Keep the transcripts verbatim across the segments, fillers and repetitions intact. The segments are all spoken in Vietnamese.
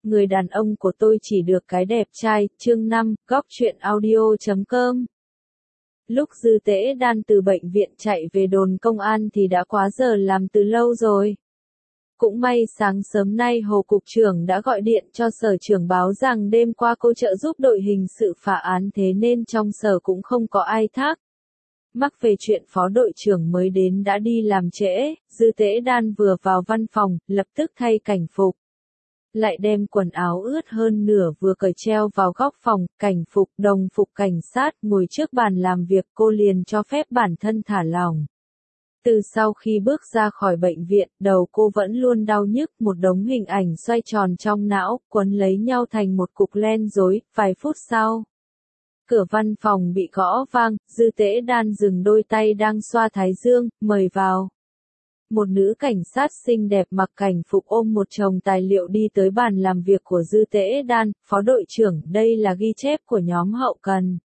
người đàn ông của tôi chỉ được cái đẹp trai, chương năm, góc truyện audio chấm com. Lúc Dư Tễ Đan từ bệnh viện chạy về đồn công an thì đã quá giờ làm từ lâu rồi. Cũng may sáng sớm nay Hồ Cục trưởng đã gọi điện cho sở trưởng báo rằng đêm qua cô trợ giúp đội hình sự phá án, thế nên trong sở cũng không có ai thắc mắc về chuyện phó đội trưởng mới đến đã đi làm trễ. Dư Tễ Đan vừa vào văn phòng, lập tức thay cảnh phục. Lại đem quần áo ướt hơn nửa vừa cởi treo vào góc phòng, cảnh phục, đồng phục cảnh sát, ngồi trước bàn làm việc, cô liền cho phép bản thân thả lỏng. Từ sau khi bước ra khỏi bệnh viện, đầu cô vẫn luôn đau nhức, một đống hình ảnh xoay tròn trong não, quấn lấy nhau thành một cục len rối. Vài phút sau, cửa văn phòng bị gõ vang, Dư Tễ Đan dừng đôi tay đang xoa thái dương, mời vào. Một nữ cảnh sát xinh đẹp mặc cảnh phục ôm một chồng tài liệu đi tới bàn làm việc của Dư Tễ Đan. Phó đội trưởng, đây là ghi chép của nhóm hậu cần.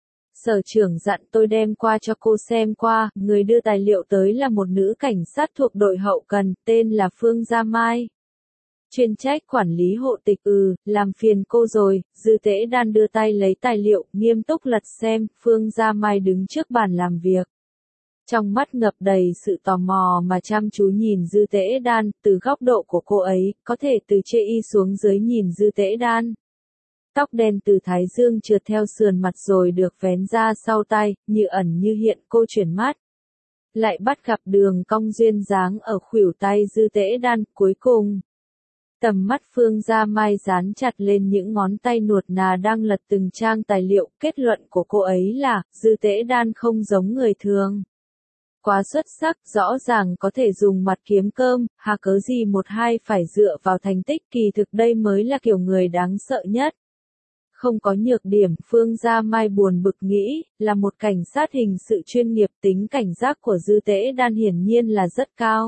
Sở trưởng dặn tôi đem qua cho cô xem qua. Người đưa tài liệu tới là một nữ cảnh sát thuộc đội hậu cần, tên là Phương Gia Mai. Chuyên trách quản lý hộ tịch. Ừ, làm phiền cô rồi. Dư Tễ Đan đưa tay lấy tài liệu, nghiêm túc lật xem. Phương Gia Mai đứng trước bàn làm việc, trong mắt ngập đầy sự tò mò mà chăm chú nhìn Dư Tễ Đan. Từ góc độ của cô ấy, có thể từ chê y xuống dưới nhìn Dư Tễ Đan. Tóc đen từ thái dương trượt theo sườn mặt rồi được vén ra sau tai, như ẩn như hiện. Cô chuyển mắt, lại bắt gặp đường cong duyên dáng ở khuỷu tay Dư Tễ Đan. Cuối cùng, tầm mắt Phương Gia Mai dán chặt lên những ngón tay nuột nà đang lật từng trang tài liệu. Kết luận của cô ấy là, Dư Tễ Đan không giống người thường. Quá xuất sắc, rõ ràng có thể dùng mặt kiếm cơm, hà cớ gì một hai phải dựa vào thành tích. Kỳ thực đây mới là kiểu người đáng sợ nhất. Không có nhược điểm, Phương Gia Mai buồn bực nghĩ, là một cảnh sát hình sự chuyên nghiệp, tính cảnh giác của Dư Tễ Đan hiển nhiên là rất cao.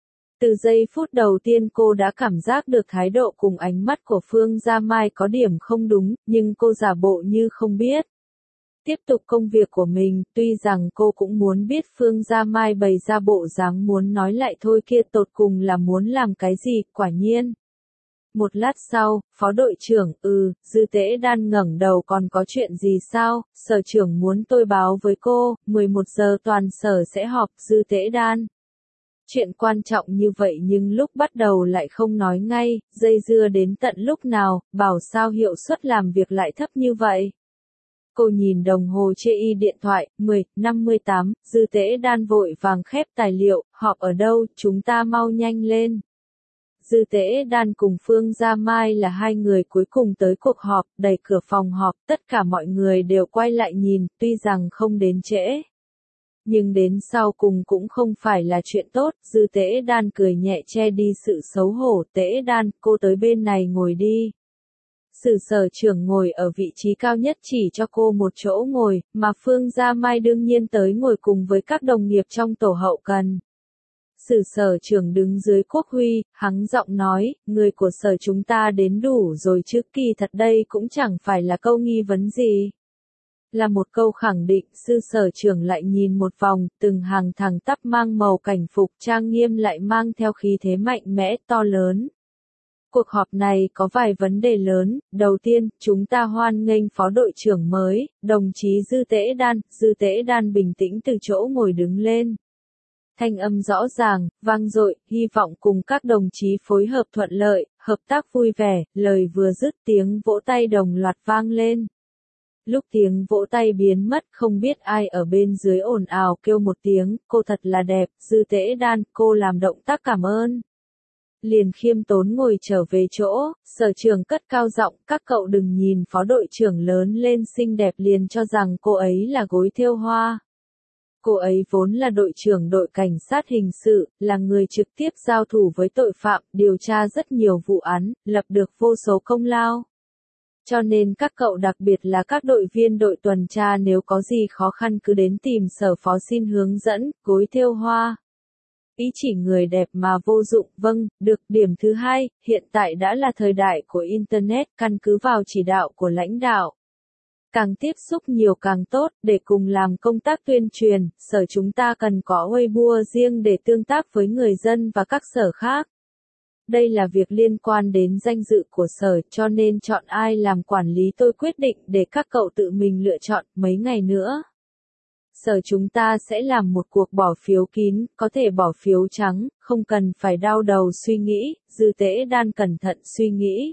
Từ giây phút đầu tiên cô đã cảm giác được thái độ cùng ánh mắt của Phương Gia Mai có điểm không đúng, nhưng cô giả bộ như không biết. Tiếp tục công việc của mình, tuy rằng cô cũng muốn biết Phương Gia Mai bày ra bộ dáng muốn nói lại thôi kia tột cùng là muốn làm cái gì. Quả nhiên, một lát sau, phó đội trưởng, ừ, Dư Tễ Đan ngẩng đầu, còn có chuyện gì sao? Sở trưởng muốn tôi báo với cô, mười một giờ toàn sở sẽ họp. Dư Tễ Đan, chuyện quan trọng như vậy nhưng lúc bắt đầu lại không nói ngay, dây dưa đến tận lúc nào, bảo sao hiệu suất làm việc lại thấp như vậy. Cô nhìn đồng hồ chê y điện thoại, mười, năm mươi tám, Dư Tễ Đan vội vàng khép tài liệu, họp ở đâu, chúng ta mau nhanh lên. Dư Tễ Đan cùng Phương Gia Mai là hai người cuối cùng tới cuộc họp, đẩy cửa phòng họp, tất cả mọi người đều quay lại nhìn, tuy rằng không đến trễ, nhưng đến sau cùng cũng không phải là chuyện tốt. Dư Tễ Đan cười nhẹ che đi sự xấu hổ. Tễ Đan, cô tới bên này ngồi đi. Sử sở trưởng ngồi ở vị trí cao nhất chỉ cho cô một chỗ ngồi, mà Phương Gia Mai đương nhiên tới ngồi cùng với các đồng nghiệp trong tổ hậu cần. Sử sở trưởng đứng dưới quốc huy, hắng giọng nói, người của sở chúng ta đến đủ rồi chứ. Kỳ thật đây cũng chẳng phải là câu nghi vấn gì, là một câu khẳng định. Sư sở trưởng lại nhìn một vòng, từng hàng thẳng tắp mang màu cảnh phục trang nghiêm lại mang theo khí thế mạnh mẽ to lớn. Cuộc họp này có vài vấn đề lớn. Đầu tiên, chúng ta hoan nghênh phó đội trưởng mới, đồng chí Dư Tễ Đan. Dư Tễ Đan bình tĩnh từ chỗ ngồi đứng lên. Thanh âm rõ ràng, vang dội, hy vọng cùng các đồng chí phối hợp thuận lợi, hợp tác vui vẻ. Lời vừa dứt tiếng vỗ tay đồng loạt vang lên. Lúc tiếng vỗ tay biến mất, không biết ai ở bên dưới ồn ào kêu một tiếng, cô thật là đẹp. Dư Tễ Đan, cô làm động tác cảm ơn, liền khiêm tốn ngồi trở về chỗ. Sở trưởng cất cao giọng, các cậu đừng nhìn phó đội trưởng lớn lên xinh đẹp liền cho rằng cô ấy là gối thêu hoa. Cô ấy vốn là đội trưởng đội cảnh sát hình sự, là người trực tiếp giao thủ với tội phạm, điều tra rất nhiều vụ án, lập được vô số công lao. Cho nên các cậu, đặc biệt là các đội viên đội tuần tra, nếu có gì khó khăn cứ đến tìm sở phó xin hướng dẫn. Gối thêu hoa, ý chỉ người đẹp mà vô dụng. Vâng, được. Điểm thứ hai, hiện tại đã là thời đại của Internet, căn cứ vào chỉ đạo của lãnh đạo, càng tiếp xúc nhiều càng tốt. Để cùng làm công tác tuyên truyền, sở chúng ta cần có Weibo riêng để tương tác với người dân và các sở khác. Đây là việc liên quan đến danh dự của sở, cho nên chọn ai làm quản lý tôi quyết định để các cậu tự mình lựa chọn. Mấy ngày nữa, sở chúng ta sẽ làm một cuộc bỏ phiếu kín, có thể bỏ phiếu trắng, không cần phải đau đầu suy nghĩ. Dư Tế Đan cẩn thận suy nghĩ.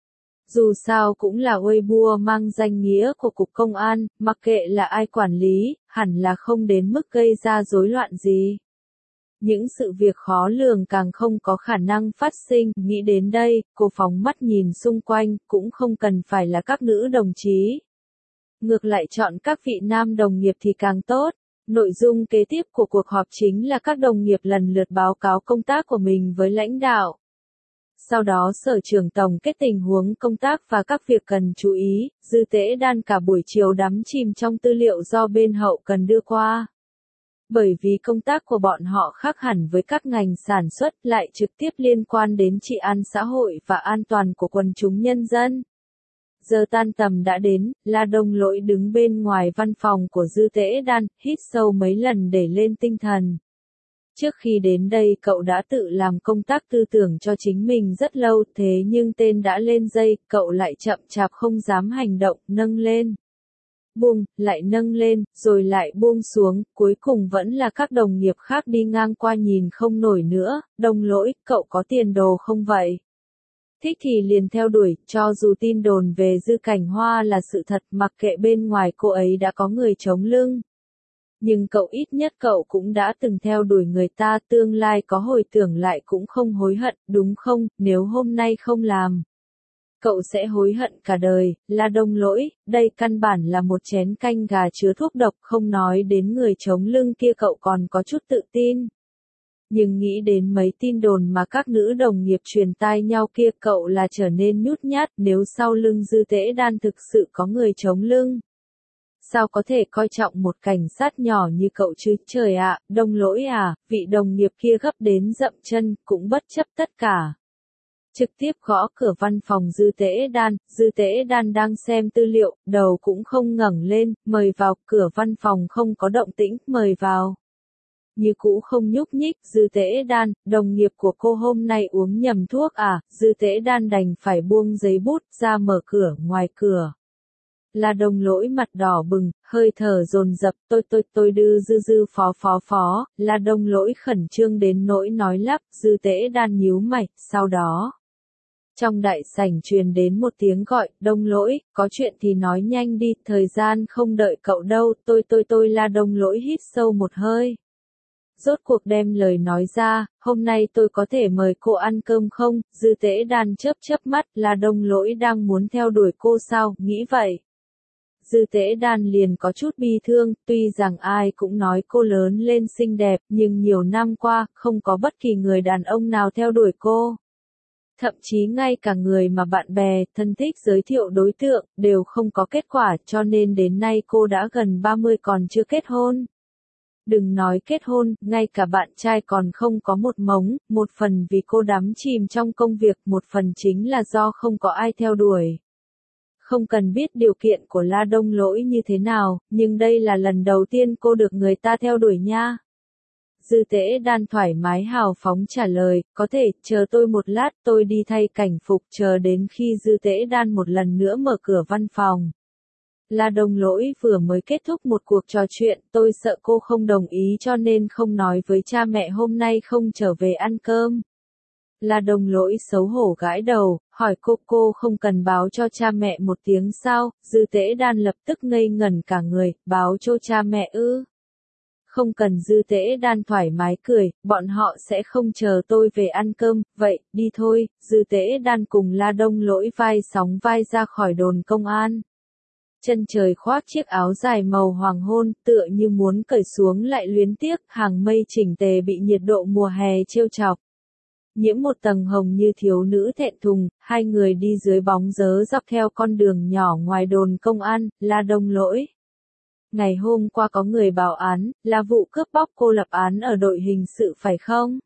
Dù sao cũng là Weibo mang danh nghĩa của Cục Công an, mặc kệ là ai quản lý, hẳn là không đến mức gây ra rối loạn gì. Những sự việc khó lường càng không có khả năng phát sinh. Nghĩ đến đây, cô phóng mắt nhìn xung quanh, cũng không cần phải là các nữ đồng chí. Ngược lại chọn các vị nam đồng nghiệp thì càng tốt. Nội dung kế tiếp của cuộc họp chính là các đồng nghiệp lần lượt báo cáo công tác của mình với lãnh đạo. Sau đó sở trưởng tổng kết tình huống công tác và các việc cần chú ý. Dư Tế Đan cả buổi chiều đắm chìm trong tư liệu do bên hậu cần đưa qua. Bởi vì công tác của bọn họ khác hẳn với các ngành sản xuất, lại trực tiếp liên quan đến trị an xã hội và an toàn của quần chúng nhân dân. Giờ tan tầm đã đến, La Đông Lỗi đứng bên ngoài văn phòng của Dư Tế Đan, hít sâu mấy lần để lên tinh thần. Trước khi đến đây cậu đã tự làm công tác tư tưởng cho chính mình rất lâu, thế nhưng tên đã lên dây, cậu lại chậm chạp không dám hành động, nâng lên. Buông, lại nâng lên, rồi lại buông xuống, cuối cùng vẫn là các đồng nghiệp khác đi ngang qua nhìn không nổi nữa. Đông Lỗi, cậu có tiền đồ không vậy? Thích thì liền theo đuổi, cho dù tin đồn về Dư Cảnh Hoa là sự thật, mặc kệ bên ngoài cô ấy đã có người chống lưng. Nhưng cậu ít nhất cậu cũng đã từng theo đuổi người ta, tương lai có hồi tưởng lại cũng không hối hận, đúng không? Nếu hôm nay không làm, cậu sẽ hối hận cả đời. La Đông Lỗi, đây căn bản là một chén canh gà chứa thuốc độc, không nói đến người chống lưng kia cậu còn có chút tự tin. Nhưng nghĩ đến mấy tin đồn mà các nữ đồng nghiệp truyền tai nhau kia, cậu là trở nên nhút nhát. Nếu sau lưng Dư Tế Đan thực sự có người chống lưng, sao có thể coi trọng một cảnh sát nhỏ như cậu chứ? Trời ạ, Đông Lỗi à, vị đồng nghiệp kia gấp đến dậm chân, cũng bất chấp tất cả. Trực tiếp gõ cửa văn phòng Dư Tế Đan. Dư Tế Đan đang xem tư liệu, đầu cũng không ngẩng lên. Mời vào. Cửa văn phòng không có động tĩnh. Mời vào. Như cũ không nhúc nhích. Dư Tế Đan, đồng nghiệp của cô hôm nay uống nhầm thuốc à? Dư Tế Đan đành phải buông giấy bút ra mở cửa. Ngoài cửa, La Đông Lỗi mặt đỏ bừng, hơi thở dồn dập. Tôi tôi tôi đư dư dư phó phó phó. La Đông Lỗi khẩn trương đến nỗi nói lắp. Dư Tế Đan nhíu mày. Sau đó, trong đại sảnh truyền đến một tiếng gọi. Đông Lỗi, có chuyện thì nói nhanh đi, thời gian không đợi cậu đâu. Tôi tôi tôi La Đông Lỗi hít sâu một hơi, rốt cuộc đem lời nói ra. Hôm nay tôi có thể mời cô ăn cơm không? Dư Tế Đan chớp chớp mắt. La Đông Lỗi đang muốn theo đuổi cô sao? Nghĩ vậy, Dư Tế Đan liền có chút bi thương. Tuy rằng ai cũng nói cô lớn lên xinh đẹp, nhưng nhiều năm qua, không có bất kỳ người đàn ông nào theo đuổi cô. Thậm chí ngay cả người mà bạn bè, thân thích giới thiệu đối tượng, đều không có kết quả, cho nên đến nay cô đã gần ba mươi còn chưa kết hôn. Đừng nói kết hôn, ngay cả bạn trai còn không có một mống, một phần vì cô đắm chìm trong công việc, một phần chính là do không có ai theo đuổi. Không cần biết điều kiện của La Đông Lỗi như thế nào, nhưng đây là lần đầu tiên cô được người ta theo đuổi nha. Dư Tế Đan thoải mái hào phóng trả lời, có thể, chờ tôi một lát, tôi đi thay cảnh phục. Chờ đến khi Dư Tế Đan một lần nữa mở cửa văn phòng, La Đông Lỗi vừa mới kết thúc một cuộc trò chuyện. Tôi sợ cô không đồng ý cho nên không nói với cha mẹ hôm nay không trở về ăn cơm. La Đông Lỗi xấu hổ gãi đầu, hỏi cô cô không cần báo cho cha mẹ một tiếng sao? Dư Tế Đan lập tức ngây ngẩn cả người, báo cho cha mẹ ư? Không cần. Dư Tế Đan thoải mái cười, bọn họ sẽ không chờ tôi về ăn cơm, vậy, đi thôi. Dư Tế Đan cùng La Đông Lỗi vai sóng vai ra khỏi đồn công an. Chân trời khoác chiếc áo dài màu hoàng hôn, tựa như muốn cởi xuống lại luyến tiếc, hàng mây chỉnh tề bị nhiệt độ mùa hè trêu chọc. Nhiễm một tầng hồng như thiếu nữ thẹn thùng, hai người đi dưới bóng rớ dọc theo con đường nhỏ ngoài đồn công an. La Đông Lỗi, ngày hôm qua có người báo án, là vụ cướp bóc cô lập án ở đội hình sự phải không?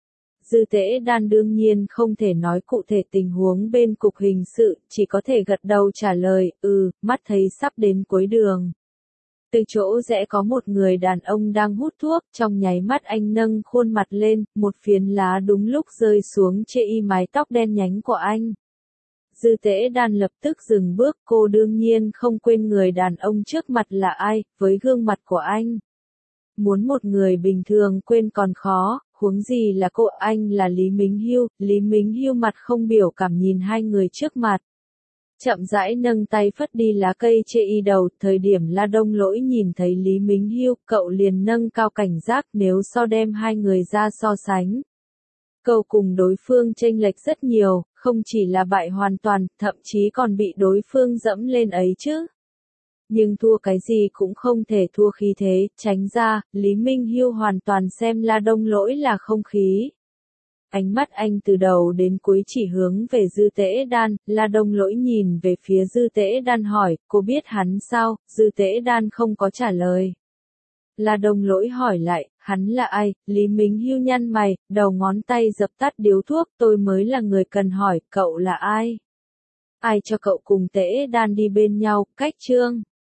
Dư Tế Đan đương nhiên không thể nói cụ thể tình huống bên cục hình sự, chỉ có thể gật đầu trả lời, ừ, mắt thấy sắp đến cuối đường. Từ chỗ rẽ có một người đàn ông đang hút thuốc, trong nháy mắt anh nâng khuôn mặt lên, một phiến lá đúng lúc rơi xuống trên y mái tóc đen nhánh của anh. Dư Tễ Đan lập tức dừng bước, cô đương nhiên không quên người đàn ông trước mặt là ai, với gương mặt của anh. Muốn một người bình thường quên còn khó, huống gì là cô, anh là Lý Mính Hiêu. Lý Mính Hiêu mặt không biểu cảm nhìn hai người trước mặt. Chậm rãi nâng tay phất đi lá cây chê y đầu, thời điểm La Đông Lỗi nhìn thấy Lý Mính Hiêu, cậu liền nâng cao cảnh giác nếu so đem hai người ra so sánh. Cậu cùng đối phương chênh lệch rất nhiều, không chỉ là bại hoàn toàn, thậm chí còn bị đối phương dẫm lên ấy chứ. Nhưng thua cái gì cũng không thể thua khí thế, tránh ra, Lý Minh Hiêu hoàn toàn xem La Đông Lỗi là không khí. Ánh mắt anh từ đầu đến cuối chỉ hướng về Dư Tễ Đan, La Đông Lỗi nhìn về phía Dư Tễ Đan hỏi, cô biết hắn sao? Dư Tễ Đan không có trả lời. La Đông Lỗi hỏi lại, hắn là ai? Lý Mính Hiêu nhăn mày, đầu ngón tay dập tắt điếu thuốc, tôi mới là người cần hỏi, cậu là ai? Ai cho cậu cùng Tễ Đan đi bên nhau, cách trương?